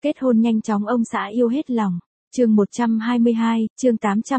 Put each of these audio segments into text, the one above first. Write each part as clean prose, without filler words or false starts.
Kết hôn nhanh chóng ông xã yêu hết lòng. Chương 122, chương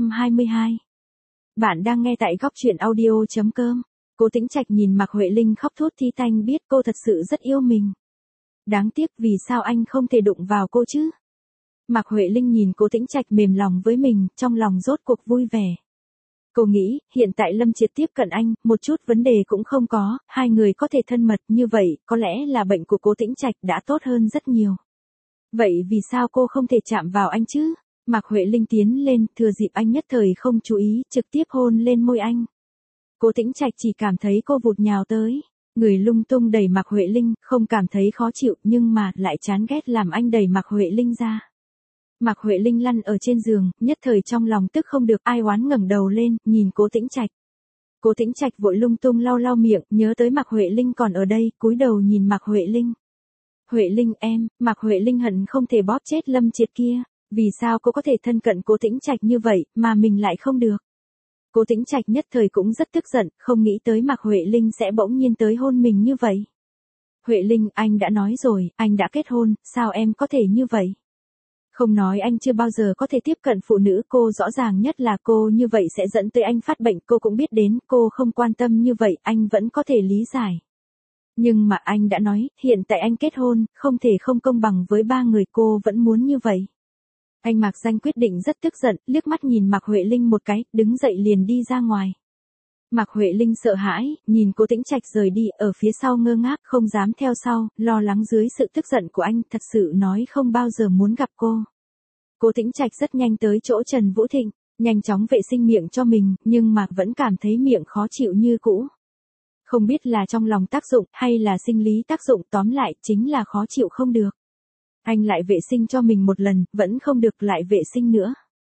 822. Bạn đang nghe tại góc truyện audio.com. Cố Tĩnh Trạch nhìn Mạc Huệ Linh khóc thút thít tanh biết cô thật sự rất yêu mình. Đáng tiếc vì sao anh không thể đụng vào cô chứ? Mạc Huệ Linh nhìn Cố Tĩnh Trạch mềm lòng với mình, trong lòng rốt cuộc vui vẻ. Cô nghĩ, hiện tại Lâm Triệt tiếp cận anh, một chút vấn đề cũng không có, hai người có thể thân mật như vậy, có lẽ là bệnh của Cố Tĩnh Trạch đã tốt hơn rất nhiều. Vậy vì sao cô không thể chạm vào anh chứ? Mạc Huệ Linh tiến lên, thừa dịp anh nhất thời không chú ý, trực tiếp hôn lên môi anh. Cố Tĩnh Trạch chỉ cảm thấy cô vụt nhào tới, người lung tung đẩy Mạc Huệ Linh, không cảm thấy khó chịu nhưng mà lại chán ghét làm anh đẩy Mạc Huệ Linh ra. Mạc Huệ Linh lăn ở trên giường, nhất thời trong lòng tức không được ai oán ngẩng đầu lên, nhìn Cố Tĩnh Trạch. Cố Tĩnh Trạch vội lung tung lau lau miệng, nhớ tới Mạc Huệ Linh còn ở đây, cúi đầu nhìn Mạc Huệ Linh. Huệ Linh em, Mạc Huệ Linh hận không thể bóp chết Lâm Triệt kia, vì sao cô có thể thân cận Cố Tĩnh Trạch như vậy, mà mình lại không được. Cố Tĩnh Trạch nhất thời cũng rất tức giận, không nghĩ tới Mạc Huệ Linh sẽ bỗng nhiên tới hôn mình như vậy. Huệ Linh, anh đã nói rồi, anh đã kết hôn, sao em có thể như vậy? Không nói anh chưa bao giờ có thể tiếp cận phụ nữ, cô rõ ràng nhất là cô như vậy sẽ dẫn tới anh phát bệnh, cô cũng biết đến, cô không quan tâm như vậy, anh vẫn có thể lý giải. Nhưng mà anh đã nói, hiện tại anh kết hôn, không thể không công bằng với ba người, cô vẫn muốn như vậy. Anh Mạc Danh quyết định rất tức giận, liếc mắt nhìn Mạc Huệ Linh một cái, đứng dậy liền đi ra ngoài. Mạc Huệ Linh sợ hãi, nhìn Cố Tĩnh Trạch rời đi, ở phía sau ngơ ngác, không dám theo sau, lo lắng dưới sự tức giận của anh, thật sự nói không bao giờ muốn gặp cô. Cố Tĩnh Trạch rất nhanh tới chỗ Trần Vũ Thịnh, nhanh chóng vệ sinh miệng cho mình, nhưng mà vẫn cảm thấy miệng khó chịu như cũ. Không biết là trong lòng tác dụng hay là sinh lý tác dụng, tóm lại chính là khó chịu không được. Anh lại vệ sinh cho mình một lần, vẫn không được, lại vệ sinh nữa.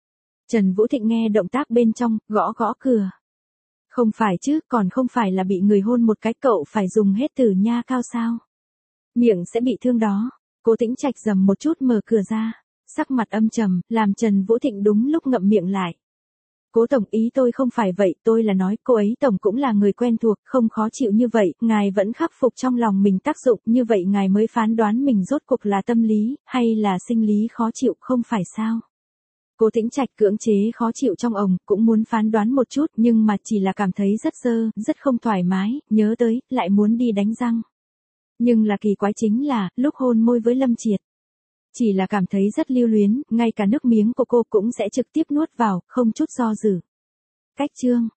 Trần Vũ Thịnh nghe động tác bên trong, gõ gõ cửa. Không phải chứ, còn không phải là bị người hôn một cái, cậu phải dùng hết từ nha cao sao? Miệng sẽ bị thương đó. Cố Tĩnh Trạch rầm một chút mở cửa ra, sắc mặt âm trầm, làm Trần Vũ Thịnh đúng lúc ngậm miệng lại. Cố tổng, ý tôi không phải vậy, tôi là nói cô ấy tổng cũng là người quen thuộc, không khó chịu như vậy, ngài vẫn khắc phục trong lòng mình tác dụng, như vậy ngài mới phán đoán mình rốt cuộc là tâm lý, hay là sinh lý khó chịu, không phải sao? Cố Tĩnh Trạch cưỡng chế khó chịu trong ồng, cũng muốn phán đoán một chút, nhưng mà chỉ là cảm thấy rất dơ, rất không thoải mái, nhớ tới, lại muốn đi đánh răng. Nhưng là kỳ quái chính là, lúc hôn môi với Lâm Triệt, chỉ là cảm thấy rất lưu luyến, ngay cả nước miếng của cô cũng sẽ trực tiếp nuốt vào, không chút do dự. Cách chương